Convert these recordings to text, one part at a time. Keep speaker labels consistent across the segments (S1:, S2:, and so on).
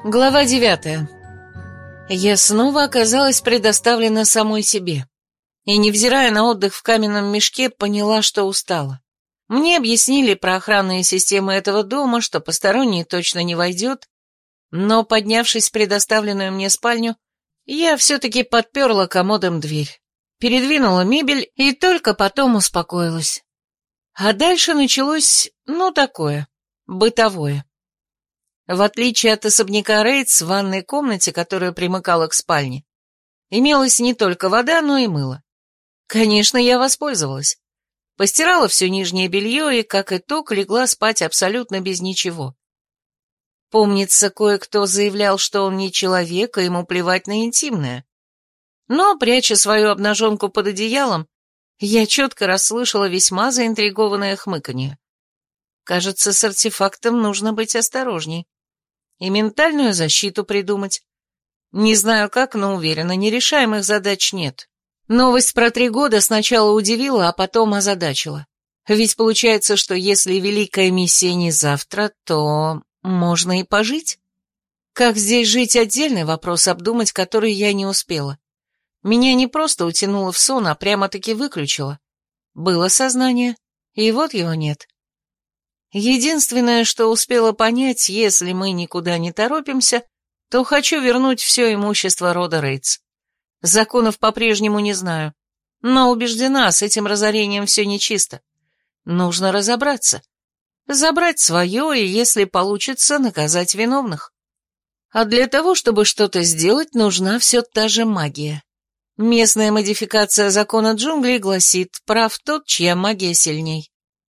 S1: Глава 9. Я снова оказалась предоставлена самой себе. И, невзирая на отдых в каменном мешке, поняла, что устала. Мне объяснили про охранные системы этого дома, что посторонний точно не войдет, но, поднявшись в предоставленную мне спальню, я все-таки подперла комодом дверь, передвинула мебель и только потом успокоилась. А дальше началось, такое, бытовое. В отличие от особняка Рейтс, в ванной комнате, которая примыкала к спальне, имелась не только вода, но и мыло. Конечно, я воспользовалась. Постирала все нижнее белье и, как итог, легла спать абсолютно без ничего. Помнится, кое-кто заявлял, что он не человек, и ему плевать на интимное. Но, пряча свою обнаженку под одеялом, я четко расслышала весьма заинтригованное хмыканье. Кажется, с артефактом нужно быть осторожней. И ментальную защиту придумать. Не знаю как, но уверена, нерешаемых задач нет. Новость про 3 года сначала удивила, а потом озадачила. Ведь получается, что если великая миссия не завтра, то можно и пожить. Как здесь жить — отдельный вопрос, обдумать который я не успела. Меня не просто утянуло в сон, а прямо-таки выключило. Было сознание, и вот его нет. Единственное, что успела понять, если мы никуда не торопимся, то хочу вернуть все имущество рода Рейтс. Законов по-прежнему не знаю, но убеждена, с этим разорением все нечисто. Нужно разобраться. Забрать свое и, если получится, наказать виновных. А для того, чтобы что-то сделать, нужна все та же магия. Местная модификация закона джунглей гласит: прав тот, чья магия сильней.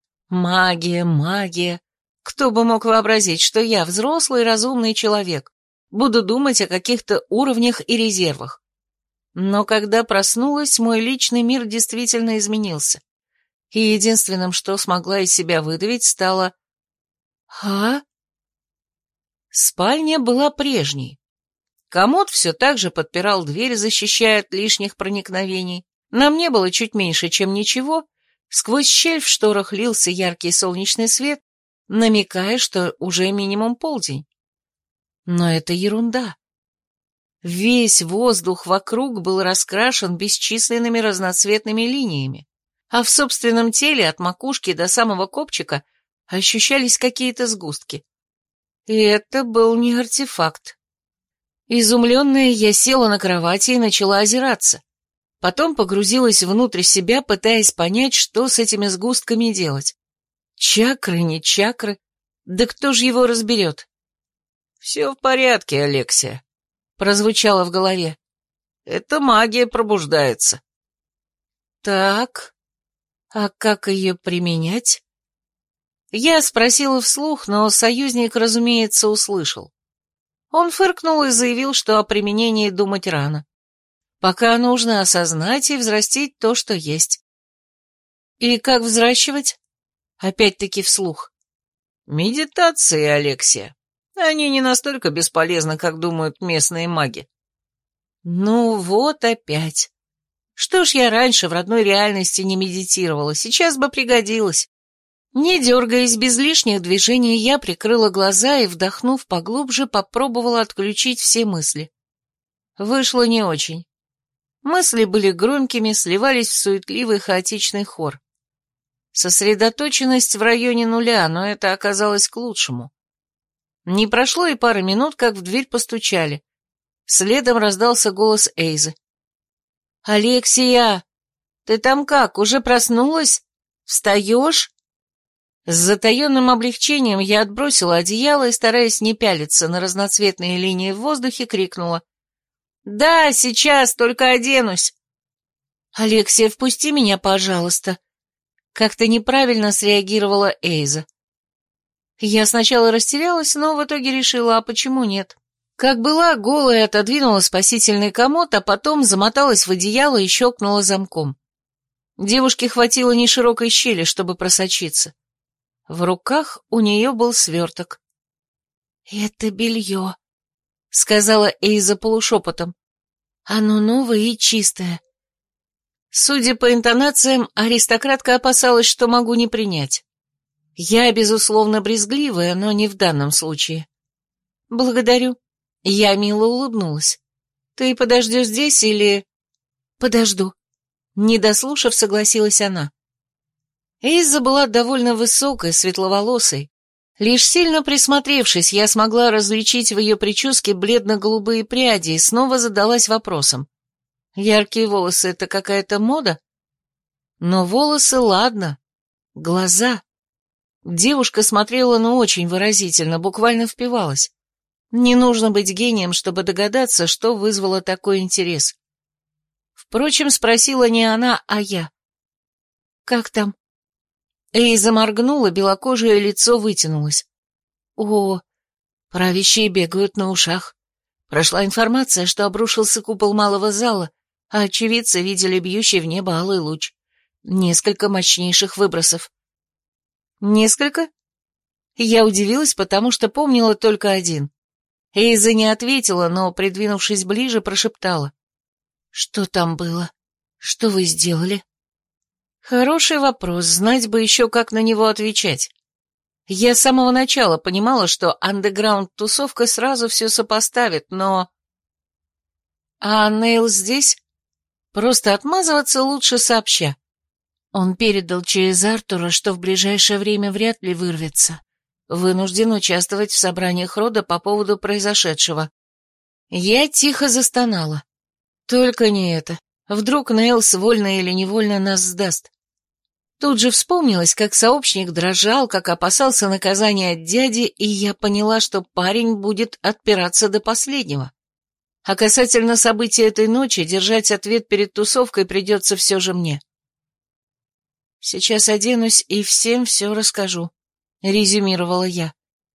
S1: Магия. Кто бы мог вообразить, что я, взрослый разумный человек, буду думать о каких-то уровнях и резервах. Но когда проснулась, мой личный мир действительно изменился. И единственным, что смогла из себя выдавить, стало... Спальня была прежней. Комод все так же подпирал дверь, защищая от лишних проникновений. На мне было чуть меньше, чем ничего. Сквозь щель в шторах лился яркий солнечный свет, намекая, что уже минимум полдень. Но это ерунда. Весь воздух вокруг был раскрашен бесчисленными разноцветными линиями, а в собственном теле от макушки до самого копчика ощущались какие-то сгустки. И это был не артефакт. Изумленная, я села на кровати и начала озираться. Потом погрузилась внутрь себя, пытаясь понять, что с этими сгустками делать. Чакры, не чакры, да кто же его разберет? «Все в порядке, Алексия», — прозвучало в голове. «Это магия пробуждается». Так, а как ее применять? Я спросила вслух, но союзник, разумеется, услышал. Он фыркнул и заявил, что о применении думать рано. Пока нужно осознать и взрастить то, что есть. И как взращивать? Опять-таки вслух. Медитации, Алексия. Они не настолько бесполезны, как думают местные маги. Ну вот опять. Что ж я раньше в родной реальности не медитировала, сейчас бы пригодилось. Не дергаясь, без лишних движений, я прикрыла глаза и, вдохнув поглубже, попробовала отключить все мысли. Вышло не очень. Мысли были громкими, сливались в суетливый хаотичный хор. Сосредоточенность в районе 0, но это оказалось к лучшему. Не прошло и пары минут, как в дверь постучали. Следом раздался голос Эйзы. «Алексия, ты там как, уже проснулась? Встаешь?» С затаенным облегчением я отбросила одеяло и, стараясь не пялиться на разноцветные линии в воздухе, крикнула. «Да, сейчас, только оденусь». «Алексия, впусти меня, пожалуйста». Как-то неправильно среагировала Эйза. Я сначала растерялась, но в итоге решила, а почему нет? Как была, голая отодвинула спасительный комод, а потом замоталась в одеяло и щелкнула замком. Девушке хватило неширокой щели, чтобы просочиться. В руках у нее был сверток. «Это белье», — сказала Эйза полушепотом. «Оно новое и чистое». Судя по интонациям, аристократка опасалась, что могу не принять. Я, безусловно, брезгливая, но не в данном случае. «Благодарю», Я мило улыбнулась. «Ты подождешь здесь или...» «Подожду». Не дослушав, согласилась она. Эйза была довольно высокой, светловолосой. Лишь сильно присмотревшись, я смогла различить в ее прическе бледно-голубые пряди и снова задалась вопросом. Яркие волосы — это какая-то мода? Но волосы, ладно. Глаза. Девушка смотрела, очень выразительно, буквально впивалась. Не нужно быть гением, чтобы догадаться, что вызвало такой интерес. Впрочем, спросила не она, а я. «Как там?» Эйза моргнула, белокожее лицо вытянулось. «О, правящие бегают на ушах. Прошла информация, что обрушился купол малого зала, а очевидцы видели бьющий в небо алый луч. Несколько мощнейших выбросов». «Несколько?» Я удивилась, потому что помнила только один. Эйза не ответила, но, придвинувшись ближе, прошептала. «Что там было? Что вы сделали?» Хороший вопрос, знать бы еще, как на него отвечать. Я с самого начала понимала, что андеграунд-тусовка сразу все сопоставит, но... А Нейл здесь? Просто отмазываться лучше сообща. Он передал через Артура, что в ближайшее время вряд ли вырвется. Вынужден участвовать в собраниях рода по поводу произошедшего. Я тихо застонала. Только не это. Вдруг Нейлс вольно или невольно нас сдаст. Тут же вспомнилось, как сообщник дрожал, как опасался наказания от дяди, и я поняла, что парень будет отпираться до последнего. А касательно событий этой ночи, держать ответ перед тусовкой придется все же мне. «Сейчас оденусь и всем все расскажу», — резюмировала я.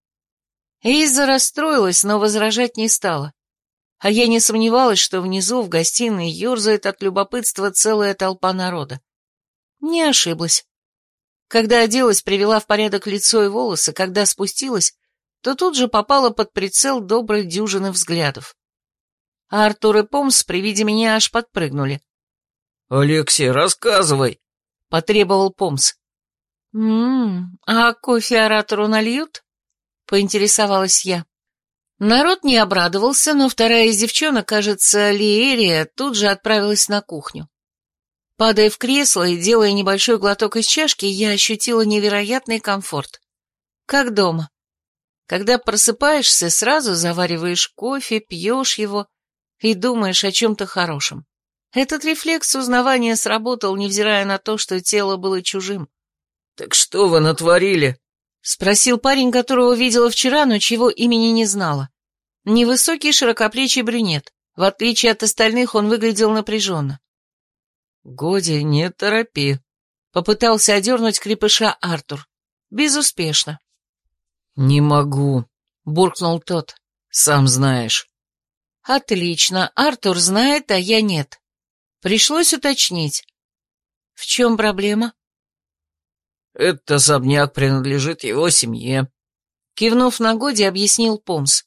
S1: Эйза расстроилась, но возражать не стала. А я не сомневалась, что внизу в гостиной ерзает от любопытства целая толпа народа. Не ошиблась. Когда оделась, привела в порядок лицо и волосы, когда спустилась, то тут же попала под прицел доброй дюжины взглядов. А Артур и Помс при виде меня аж подпрыгнули.
S2: «Алексей, рассказывай!»
S1: — потребовал Помс. А кофе оратору нальют?» — поинтересовалась я. Народ не обрадовался, но вторая из девчонок, кажется, Лиерия, тут же отправилась на кухню. Падая в кресло и делая небольшой глоток из чашки, я ощутила невероятный комфорт. Как дома. Когда просыпаешься, сразу завариваешь кофе, пьешь его и думаешь о чем-то хорошем. Этот рефлекс узнавания сработал, невзирая на то, что тело было чужим.
S2: «Так что вы натворили?»
S1: — спросил парень, которого видела вчера, но чего имени не знала. Невысокий, широкоплечий брюнет. В отличие от остальных, он выглядел напряженно.
S2: «Годи, не торопи»,
S1: — попытался одернуть крепыша Артур. Безуспешно.
S2: «Не могу», — буркнул тот. «Сам знаешь».
S1: «Отлично, Артур знает, а я нет». Пришлось уточнить. «В чем проблема?»
S2: «Этот особняк принадлежит его семье»,
S1: — кивнув на Годи, объяснил Помс.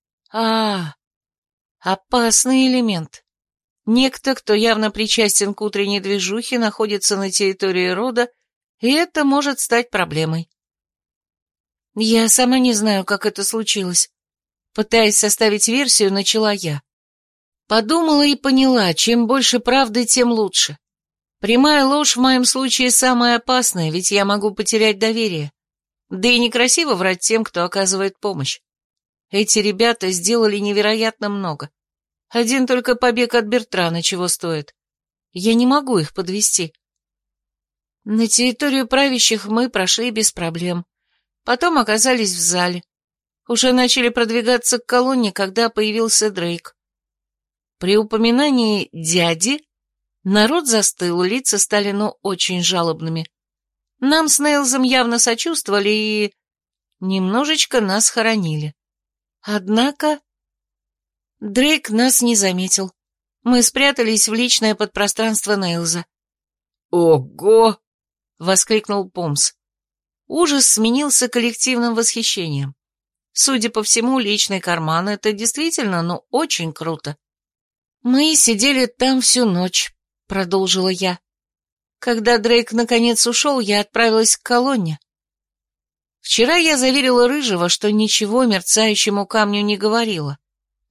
S1: Опасный элемент. Некто, кто явно причастен к утренней движухе, находится на территории рода, и это может стать проблемой. Я сама не знаю, как это случилось. Пытаясь составить версию, начала я. Подумала и поняла, чем больше правды, тем лучше. Прямая ложь в моем случае самая опасная, ведь я могу потерять доверие. Да и некрасиво врать тем, кто оказывает помощь. Эти ребята сделали невероятно много. Один только побег от Бертрана чего стоит. Я не могу их подвести. На территорию правящих мы прошли без проблем. Потом оказались в зале. Уже начали продвигаться к колонне, когда появился Дрейк. При упоминании «дяди» народ застыл, лица стали, очень жалобными. Нам с Нейлзом явно сочувствовали и немножечко нас хоронили. Однако Дрейк нас не заметил. Мы спрятались в личное подпространство Нейлза.
S2: «Ого!»
S1: — воскликнул Помс. Ужас сменился коллективным восхищением. Судя по всему, личный карман — это действительно, очень круто. «Мы сидели там всю ночь», — продолжила я. Когда Дрейк наконец ушел, я отправилась к колонне. Вчера я заверила Рыжего, что ничего мерцающему камню не говорила.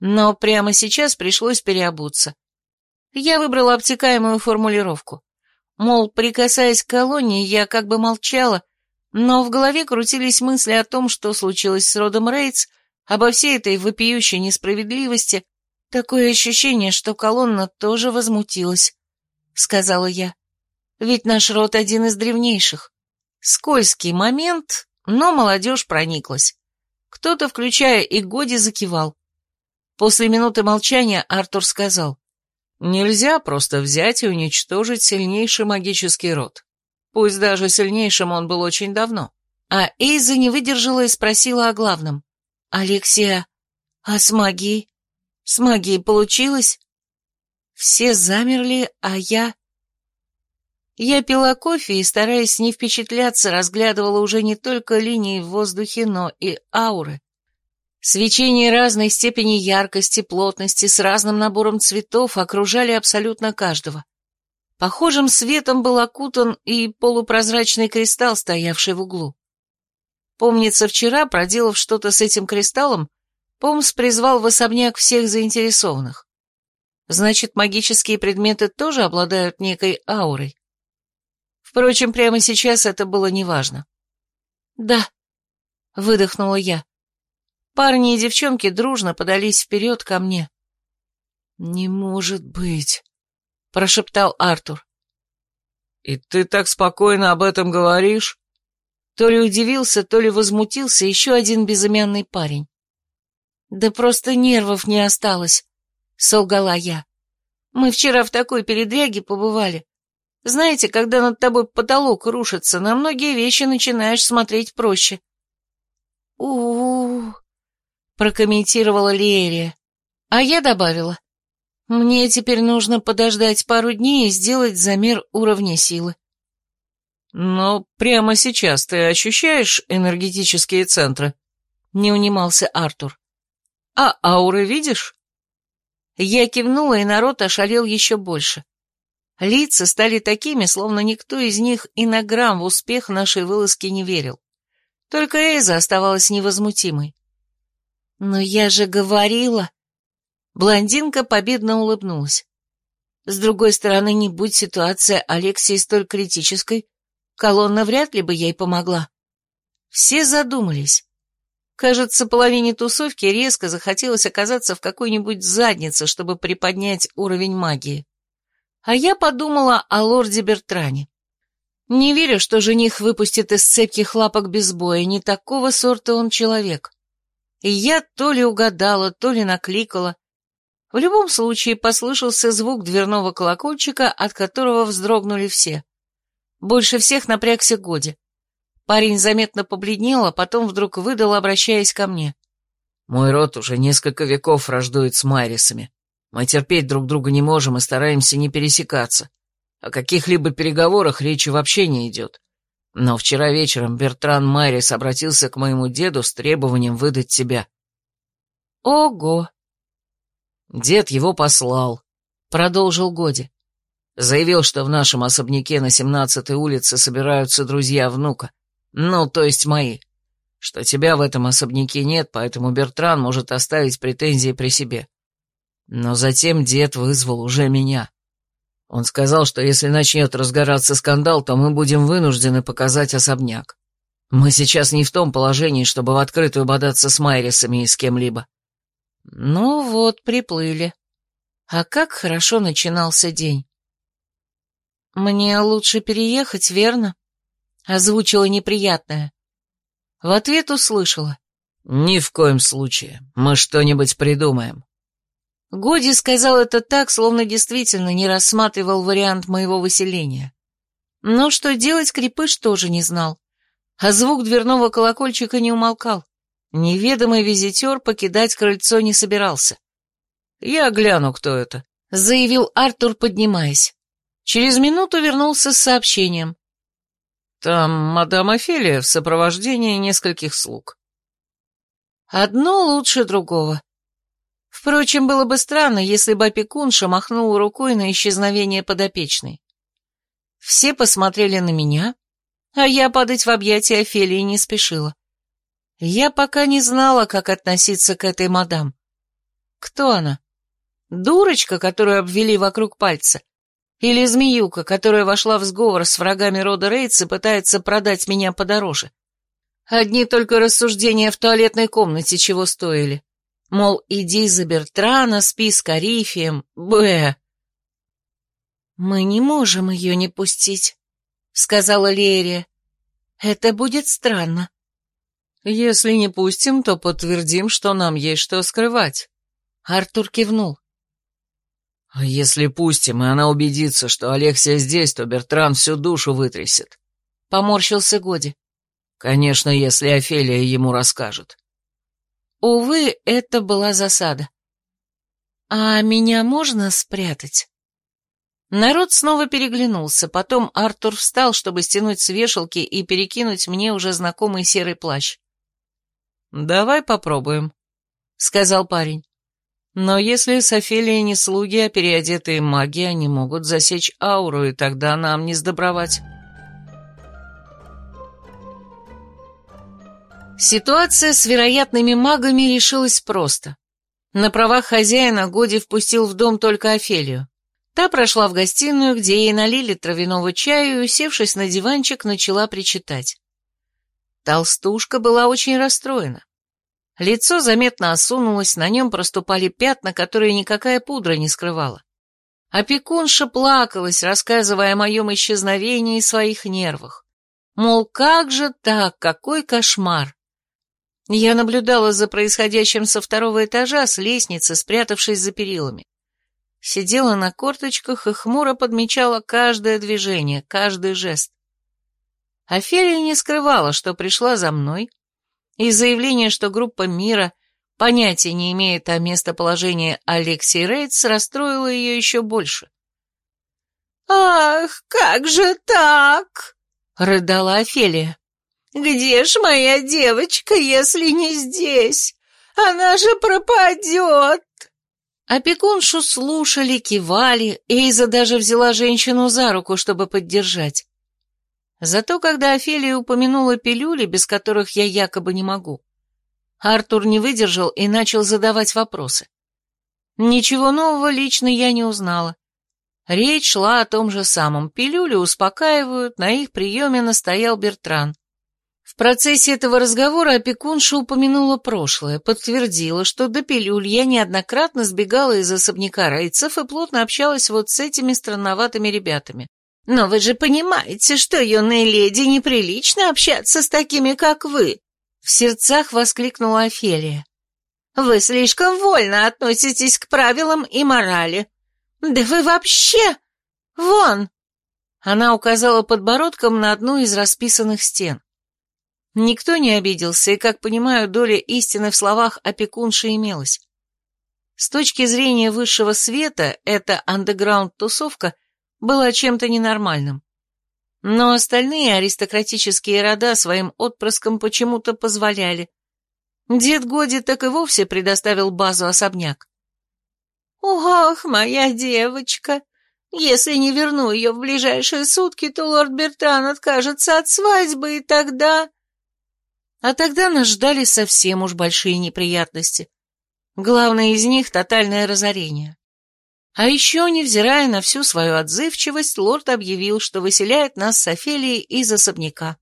S1: Но прямо сейчас пришлось переобуться. Я выбрала обтекаемую формулировку. Мол, прикасаясь к колонии, я как бы молчала, но в голове крутились мысли о том, что случилось с родом Рейтс, обо всей этой вопиющей несправедливости. Такое ощущение, что колонна тоже возмутилась, сказала я. Ведь наш род один из древнейших. Скользкий момент, но молодежь прониклась. Кто-то, включая и Годи, закивал. После минуты молчания Артур сказал: «Нельзя просто взять и уничтожить сильнейший магический род. Пусть даже сильнейшим он был очень давно». А Эйза не выдержала и спросила о главном. «Алексия, а с магией? С магией получилось?» Все замерли, а я... Я пила кофе и, стараясь не впечатляться, разглядывала уже не только линии в воздухе, но и ауры. Свечения разной степени яркости, плотности, с разным набором цветов окружали абсолютно каждого. Похожим светом был окутан и полупрозрачный кристалл, стоявший в углу. Помнится, вчера, проделав что-то с этим кристаллом, Помс призвал в особняк всех заинтересованных. Значит, магические предметы тоже обладают некой аурой. Впрочем, прямо сейчас это было неважно. «Да», — выдохнула я. Парни и девчонки дружно подались вперед ко мне. «Не может быть», — прошептал Артур.
S2: «И ты так спокойно об этом говоришь?»
S1: То ли удивился, то ли возмутился еще один безымянный парень. «Да просто нервов не осталось», — солгала я. «Мы вчера в такой передряге побывали. Знаете, когда над тобой потолок рушится, на многие вещи начинаешь смотреть проще». «У-у-у», прокомментировала Лиэрия. А я добавила: «Мне теперь нужно подождать пару дней и сделать замер уровня силы».
S2: «Но прямо сейчас ты ощущаешь энергетические центры?» — не унимался Артур. «А ауры видишь?»
S1: Я кивнула, и народ ошалел еще больше. Лица стали такими, словно никто из них и на грамм в успех нашей вылазки не верил. Только Эйза оставалась невозмутимой. «Но я же говорила...» Блондинка победно улыбнулась. С другой стороны, не будь ситуация Алексии столь критической, колонна вряд ли бы ей помогла. Все задумались. Кажется, половине тусовки резко захотелось оказаться в какой-нибудь заднице, чтобы приподнять уровень магии. А я подумала о лорде Бертране. Не верю, что жених выпустит из цепких лапок без боя, не такого сорта он человек. И я то ли угадала, то ли накликала. В любом случае послышался звук дверного колокольчика, от которого вздрогнули все. Больше всех напрягся Годи. Парень заметно побледнел, а потом вдруг выдал, обращаясь ко мне:
S2: «Мой род уже несколько веков враждует с Майрисами. Мы терпеть друг друга не можем и стараемся не пересекаться. О каких-либо переговорах речи вообще не идет. Но вчера вечером Бертран Майрис обратился к моему деду с требованием выдать тебя».
S1: «Ого!»
S2: «Дед его послал», — продолжил Годи. «Заявил, что в нашем особняке на 17-й улице собираются друзья внука. Ну, то есть мои. Что тебя в этом особняке нет, поэтому Бертран может оставить претензии при себе. Но затем дед вызвал уже меня. Он сказал, что если начнет разгораться скандал, то мы будем вынуждены показать особняк. Мы сейчас не в том положении, чтобы в открытую бодаться с Майрисами и с кем-либо».
S1: Ну вот, приплыли. А как хорошо начинался день. «Мне лучше переехать, верно?» Озвучила неприятное. В ответ услышала:
S2: «Ни в коем случае. Мы что-нибудь придумаем».
S1: Годи сказал это так, словно действительно не рассматривал вариант моего выселения. Но что делать, крепыш тоже не знал. А звук дверного колокольчика не умолкал. Неведомый визитер покидать крыльцо не собирался.
S2: «Я гляну, кто это»,
S1: — заявил Артур, поднимаясь. Через минуту вернулся с сообщением:
S2: «Там мадам Офелия в сопровождении нескольких слуг».
S1: Одно лучше другого. Впрочем, было бы странно, если бы опекунша махнула рукой на исчезновение подопечной. Все посмотрели на меня, а я падать в объятия Офелии не спешила. Я пока не знала, как относиться к этой мадам. Кто она? Дурочка, которую обвели вокруг пальца? Или змеюка, которая вошла в сговор с врагами рода Рейтс и пытается продать меня подороже? Одни только рассуждения в туалетной комнате чего стоили. Мол, иди за Бертрана, спи с Карифием, бэ. «Мы не можем ее не пустить», — сказала Лерия. «Это будет странно».
S2: «Если не пустим, то подтвердим, что нам есть что скрывать».
S1: Артур кивнул.
S2: «А если пустим, и она убедится, что Алексия здесь, то Бертран всю душу вытрясет», — поморщился Годи. «Конечно, если Офелия ему расскажет».
S1: Увы, это была засада. «А меня можно спрятать?» Народ снова переглянулся, потом Артур встал, чтобы стянуть с вешалки и перекинуть мне уже знакомый серый плащ.
S2: «Давай попробуем», — сказал парень. «Но если с Офелией не слуги, а переодетые маги, они могут засечь ауру, и тогда нам не сдобровать».
S1: Ситуация с вероятными магами решилась просто. На правах хозяина Годи впустил в дом только Офелию. Та прошла в гостиную, где ей налили травяного чаю и, усевшись на диванчик, начала причитать. Толстушка была очень расстроена. Лицо заметно осунулось, на нем проступали пятна, которые никакая пудра не скрывала. Опекунша плакалась, рассказывая о моем исчезновении и своих нервах. Мол, как же так, какой кошмар. Я наблюдала за происходящим со второго этажа, с лестницы, спрятавшись за перилами. Сидела на корточках и хмуро подмечала каждое движение, каждый жест. Офелия не скрывала, что пришла за мной, и заявление, что группа мира понятия не имеет о местоположении Алексии Рейтс, расстроило ее еще больше. «Ах, как же так?» — рыдала Офелия. «Где ж моя девочка, если не здесь? Она же пропадет!» Опекуншу слушали, кивали, Эйза даже взяла женщину за руку, чтобы поддержать. Зато когда Офелия упомянула пилюли, без которых я якобы не могу, Артур не выдержал и начал задавать вопросы. Ничего нового лично я не узнала. Речь шла о том же самом. Пилюли успокаивают, на их приеме настоял Бертран. В процессе этого разговора опекунша упомянула прошлое, подтвердила, что до пилюль я неоднократно сбегала из особняка Рейцев и плотно общалась вот с этими странноватыми ребятами. «Но вы же понимаете, что, юные леди, неприлично общаться с такими, как вы!» В сердцах воскликнула Офелия. «Вы слишком вольно относитесь к правилам и морали. Да вы вообще... Вон!» Она указала подбородком на одну из расписанных стен. Никто не обиделся, и, как понимаю, доля истины в словах опекунши имелась. С точки зрения высшего света, эта андеграунд-тусовка была чем-то ненормальным. Но остальные аристократические рода своим отпрыскам почему-то позволяли. Дед Годи так и вовсе предоставил базу особняк. «Ох, моя девочка! Если не верну ее в ближайшие сутки, то лорд Бертран откажется от свадьбы, и тогда...» А тогда нас ждали совсем уж большие неприятности. Главное из них — тотальное разорение. А еще, невзирая на всю свою отзывчивость, лорд объявил, что выселяет нас с Офелией из особняка.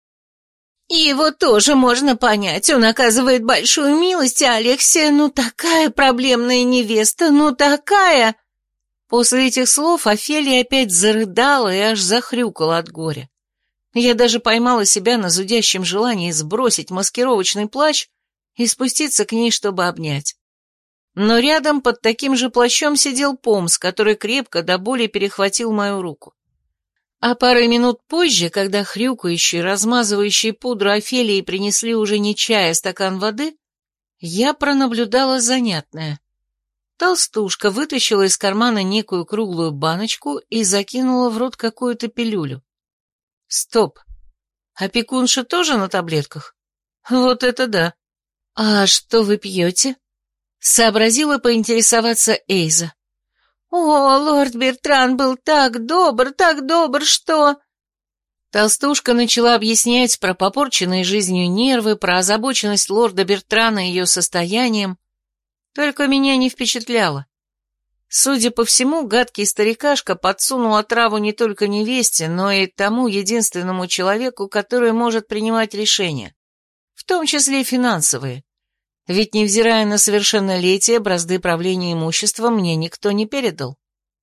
S1: Его тоже можно понять, он оказывает большую милость, а Алексия, ну такая проблемная невеста, ну такая... После этих слов Офелия опять зарыдала и аж захрюкала от горя. Я даже поймала себя на зудящем желании сбросить маскировочный плащ и спуститься к ней, чтобы обнять. Но рядом под таким же плащом сидел Помс, который крепко до боли перехватил мою руку. А пару минут позже, когда хрюкающие, размазывающие пудру Офелии принесли уже не чай, а стакан воды, я пронаблюдала занятное. Толстушка вытащила из кармана некую круглую баночку и закинула в рот какую-то пилюлю. Стоп. Опекунша тоже на таблетках? Вот это да. А что вы пьете? Сообразила поинтересоваться Эйза. О, лорд Бертран был так добр, что... Толстушка начала объяснять про попорченные жизнью нервы, про озабоченность лорда Бертрана и ее состоянием. Только меня не впечатляло. Судя по всему, гадкий старикашка подсунул отраву не только невесте, но и тому единственному человеку, который может принимать решения, в том числе и финансовые. Ведь, невзирая на совершеннолетие, бразды правления имуществом мне никто не передал.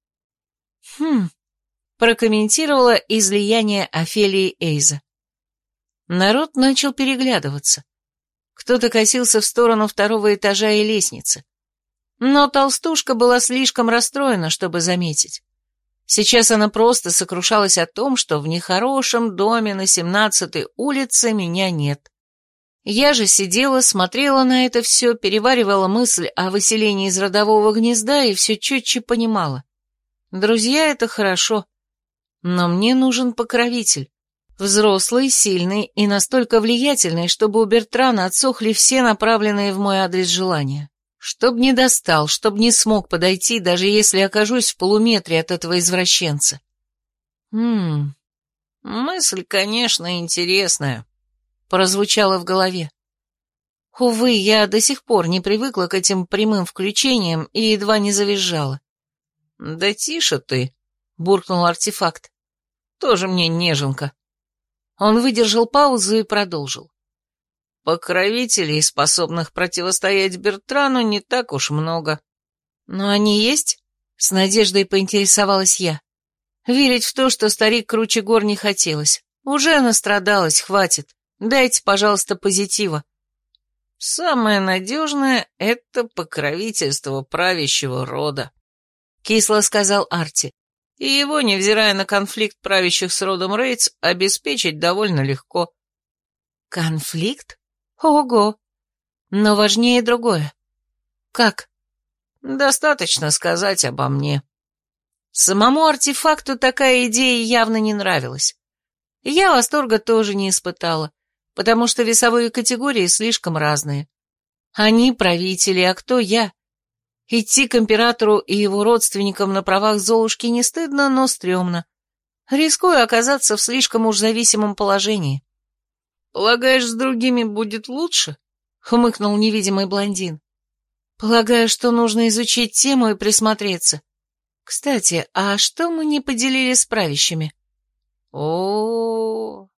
S1: Прокомментировала излияние Офелии Эйза. Народ начал переглядываться. Кто-то косился в сторону второго этажа и лестницы. Но толстушка была слишком расстроена, чтобы заметить. Сейчас она просто сокрушалась о том, что в нехорошем доме на 17-й улице меня нет. Я же сидела, смотрела на это все, переваривала мысль о выселении из родового гнезда и все четче понимала. Друзья — это хорошо, но мне нужен покровитель. Взрослый, сильный и настолько влиятельный, чтобы у Бертрана отсохли все направленные в мой адрес желания. Чтоб не достал, чтоб не смог подойти, даже если окажусь в полуметре от этого извращенца. Мысль, конечно, интересная, прозвучала в голове. Увы, я до сих пор не привыкла к этим прямым включениям и едва не завизжала. «Да тише ты», — буркнул артефакт. «Тоже мне неженка». Он выдержал паузу и продолжил. «Покровителей, способных противостоять Бертрану, не так уж много». «Но они есть?» — с надеждой поинтересовалась я. Верить в то, что старик круче гор, не хотелось. Уже настрадалась, хватит. Дайте, пожалуйста, позитива. «Самое надежное — это покровительство правящего рода», — кисло сказал Арти. «И его, невзирая на конфликт правящих с родом Рейтс, обеспечить довольно легко». «Конфликт? Ого! Но важнее другое. Как?» «Достаточно сказать обо мне». Самому артефакту такая идея явно не нравилась. Я восторга тоже не испытала, потому что весовые категории слишком разные. Они правители, а кто я? Идти к императору и его родственникам на правах Золушки не стыдно, но стрёмно. Рискую оказаться в слишком уж зависимом положении. «Полагаешь, с другими будет лучше?» — хмыкнул невидимый блондин. «Полагаю, что нужно изучить тему и присмотреться. Кстати, а что мы не поделили с правящими?» «О-о-о!»